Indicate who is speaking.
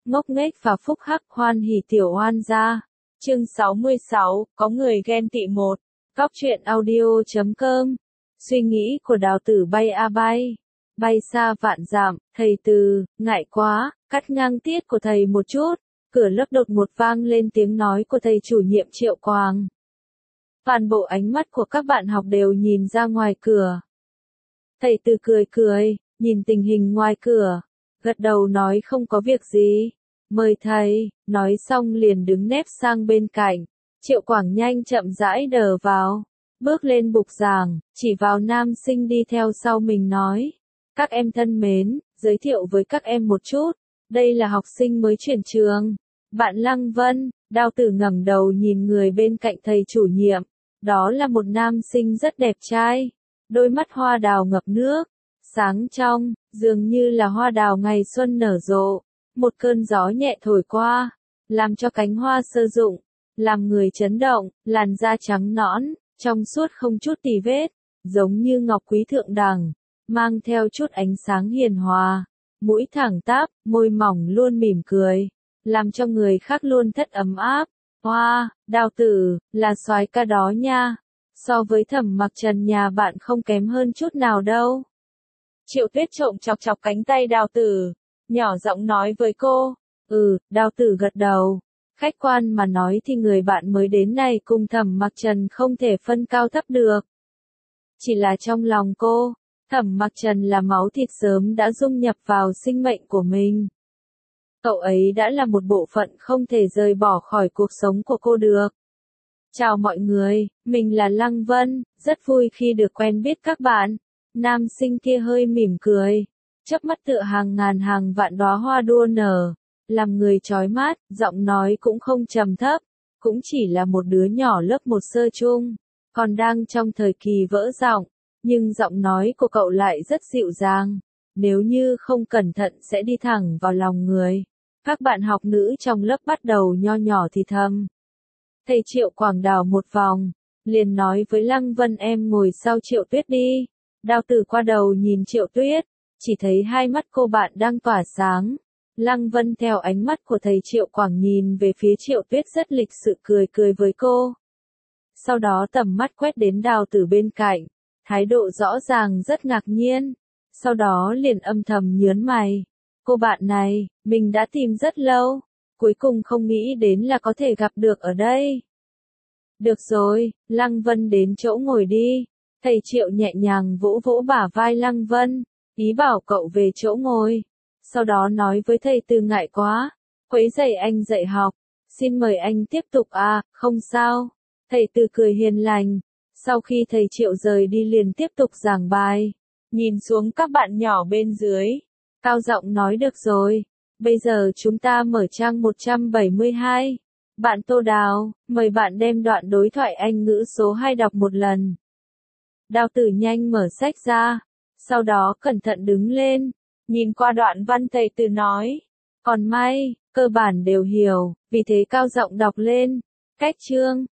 Speaker 1: ngốc nghếch và phúc hắc hoan hỉ tiểu oan gia. Chương 66, có người ghen tị một. Góc truyện audio.com. Suy nghĩ của Đào Tử bay a bay. Bay xa vạn dặm, thầy Từ, ngại quá, cắt ngang tiết của thầy một chút. Cửa lớp đột ngột vang lên tiếng nói của thầy chủ nhiệm Triệu Quang. Toàn bộ ánh mắt của các bạn học đều nhìn ra ngoài cửa. Thầy Từ cười cười, nhìn tình hình ngoài cửa, gật đầu nói không có việc gì. Mời thầy, nói xong liền đứng nép sang bên cạnh. Triệu Quảng nhanh chậm rãi đờ vào, bước lên bục giảng, chỉ vào nam sinh đi theo sau mình nói. Các em thân mến, giới thiệu với các em một chút, đây là học sinh mới chuyển trường. Bạn Lăng Vân. Đào Tử ngẩng đầu nhìn người bên cạnh thầy chủ nhiệm. Đó là một nam sinh rất đẹp trai, đôi mắt hoa đào ngập nước, sáng trong, dường như là hoa đào ngày xuân nở rộ. Một cơn gió nhẹ thổi qua, làm cho cánh hoa sơ rụng, làm người chấn động, làn da trắng nõn, trong suốt không chút tì vết, giống như ngọc quý thượng đẳng, mang theo chút ánh sáng hiền hòa, mũi thẳng tắp, môi mỏng luôn mỉm cười, làm cho người khác luôn thất ấm áp. Hoa, Đào Tử, là soái ca đó nha, so với Thẩm Mặc Trần nhà bạn không kém hơn chút nào đâu. Triệu Tuyết trộm chọc chọc cánh tay Đào Tử, nhỏ giọng nói với cô. Đào Tử gật đầu. Khách quan mà nói thì người bạn mới đến này cùng Thẩm Mặc Trần không thể phân cao thấp được. Chỉ là trong lòng cô, Thẩm Mặc Trần là máu thịt sớm đã dung nhập vào sinh mệnh của mình. Cậu ấy đã là một bộ phận không thể rời bỏ khỏi cuộc sống của cô được. Chào mọi người, mình là Lăng Vân, rất vui khi được quen biết các bạn. Nam sinh kia hơi mỉm cười, chớp mắt tựa hàng ngàn hàng vạn đóa hoa đua nở, làm người chói mắt, giọng nói cũng không trầm thấp, cũng chỉ là một đứa nhỏ lớp 1 sơ chung, còn đang trong thời kỳ vỡ giọng, nhưng giọng nói của cậu lại rất dịu dàng, nếu như không cẩn thận sẽ đi thẳng vào lòng người. Các bạn học nữ trong lớp bắt đầu nho nhỏ thì thầm. Thầy Triệu Quảng đảo một vòng, liền nói với Lăng Vân em ngồi sau Triệu Tuyết đi. Đào Tử qua đầu nhìn Triệu Tuyết, chỉ thấy hai mắt cô bạn đang tỏa sáng. Lăng Vân theo ánh mắt của thầy Triệu Quảng nhìn về phía Triệu Tuyết rất lịch sự cười cười với cô. Sau đó tầm mắt quét đến Đào Tử bên cạnh, thái độ rõ ràng rất ngạc nhiên, sau đó liền âm thầm nhớn mày. Cô bạn này, mình đã tìm rất lâu, cuối cùng không nghĩ đến là có thể gặp được ở đây. Được rồi, Lăng Vân đến chỗ ngồi đi. Thầy Triệu nhẹ nhàng vỗ vỗ bả vai Lăng Vân, ý bảo cậu về chỗ ngồi. Sau đó nói với thầy Từ ngại quá, quấy rầy anh dạy học, xin mời anh tiếp tục không sao. Thầy Từ cười hiền lành, sau khi thầy Triệu rời đi liền tiếp tục giảng bài, nhìn xuống các bạn nhỏ bên dưới, cao giọng nói được rồi, bây giờ chúng ta mở trang 172. Bạn Tô Đào, mời bạn đem đoạn đối thoại Anh ngữ số 2 đọc một lần. Đào Tử nhanh mở sách ra, sau đó cẩn thận đứng lên, nhìn qua đoạn văn thầy Từ nói. Còn may, cơ bản đều hiểu, vì thế cao giọng đọc lên. Cách chương,